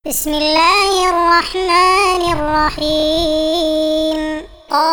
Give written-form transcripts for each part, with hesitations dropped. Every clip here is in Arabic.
بسم الله الرحمن الرحيم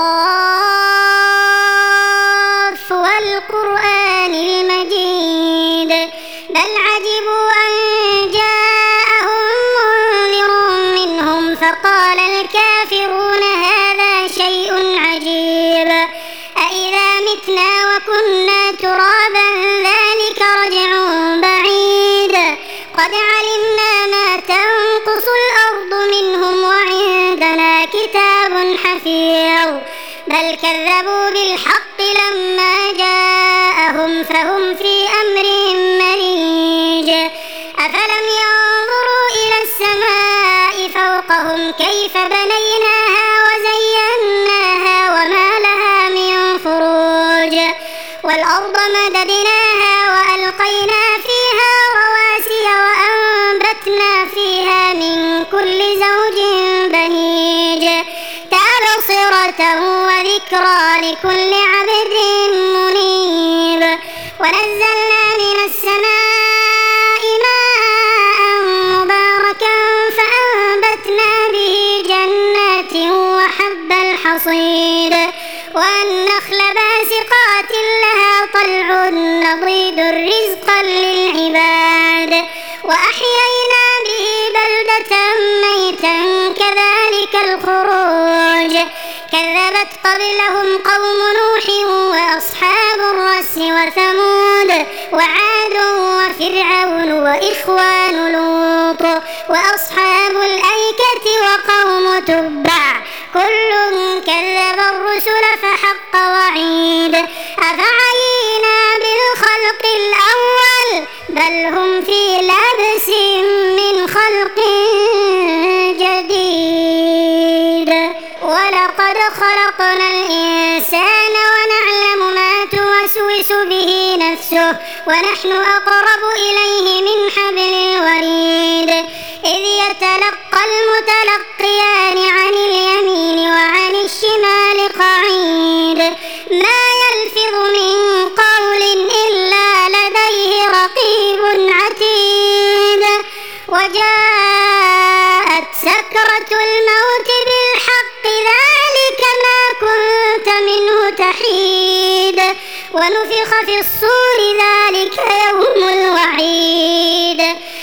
قاف والقرآن المجيد بل عجبوا أن جاءهم منذر منهم فقال الكافرون هذا شيء عجيب أإذا متنا وكنا ترابا ذلك رجع بعيد قد علمنا ما تنقص الأرض منهم وعندنا كتاب حفيظ بل كذبوا بالحق لما جاءهم فهم في أمر مريج أفلم ينظروا إلى السماء فوقهم كيف بنيناها وزيناها وما لها من فروج والأرض مددناها وألقينا فيها رواسي وأنبتنا فيها من كل زوج بهيج تبصرة وذكرى لكل عبد منيب ونزلنا من السماء ماء مباركا فأنبتنا به جنات وحب الحصيد والنخل باسقات لها طلع نضيد رزقا للعباد وأحيينا به بلدة ميتا كذلك الخروج كذبت قبلهم قوم نوح وأصحاب الرس وثمود وعاد وفرعون وإخوان لوط وأصحاب الأيكة وقوم تبع كل كذب الرسل فحق وعيد أفعينا بالخلق الأول بل هم في لبس من خلق جديد ولقد خلقنا الإنسان ونعلم ما توسوس به نفسه ونحن أقرب إليه من حبل الوريد إذ يتلقى المتلقيان عن اليمين وعن الشمال قعيد ما يلفظ من قول إلا لديه رقيب عتيد وجاءت سكرة الموت بالحق ذلك ما كنت منه تحيد ونفخ في الصور ذلك يوم الوعيد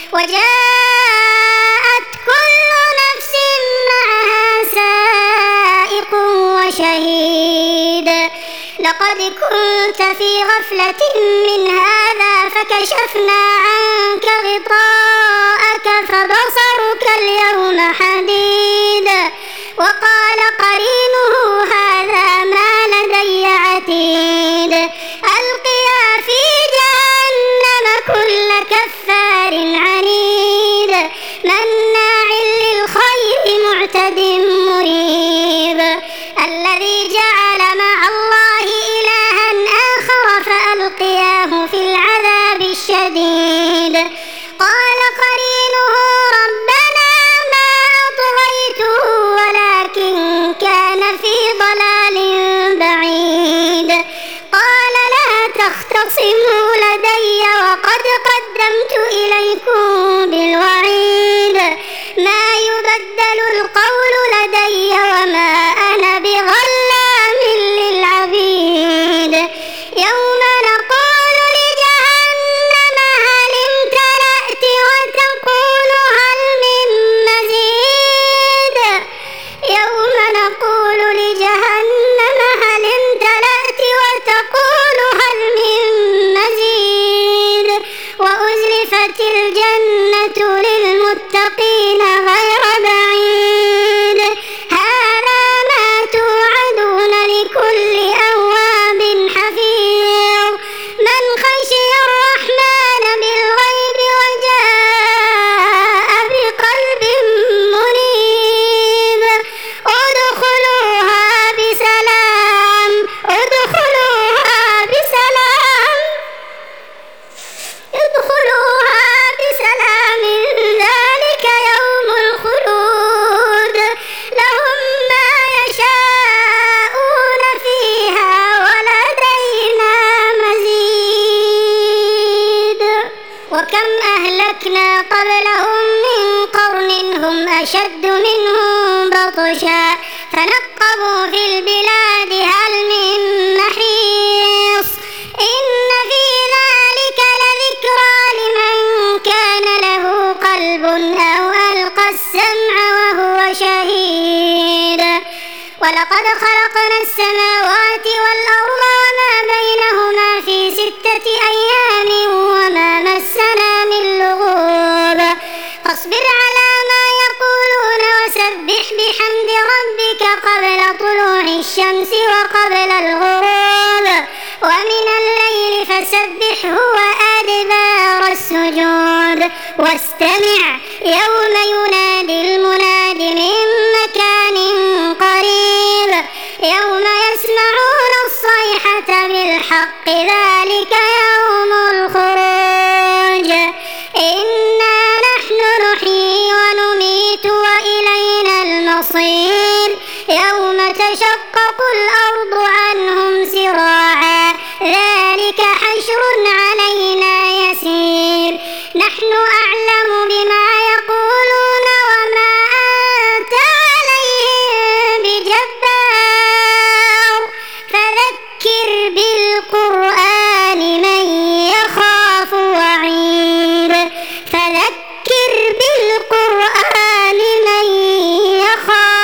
وجاءت كل نفس معها سائق وشهيد لقد كنت في غفلة من هذا فكشفنا عنك غطاءك فبصرك اليوم حديد وقال قرينه هذا ما لدي عتيد ألقيا في جهنم كل كفار عنيد مناع للخير معتد مريب الذي جعل مع الله إلها آخر فألقياه في العذاب الشديد قال قرينه ربنا ما أطغيته ولكن كان في ضلال بعيد وهم أشد منهم بطشا فنقبوا في البلاد هل من محيص إن في ذلك لذكرى لمن كان له قلب أو ألقى السمع وهو شهيد ولقد خلقنا السماوات والأرض وما بينهما في 6 أيام وما مسنا من لغوب فاصبر على ما يقولون وسبح بحمد ربك قبل طلوع الشمس وقبل الغروب ومن الليل فسبحه وأدبار السجود واستمع يوم ينادي المناد من مكان قريب يوم يسمعون الصيحة بالحق ذلك يوم الخروج إنا نحن نحيي ونميت وإلينا المصير يوم تشقق الأرض عنهم سراعا ذلك حشر علينا يسير نحن أعلم بما يقولون وما أنت عليهم بجبار فذكر بالقرآن من يخاف وعيد فذكر بالقرآن من يخاف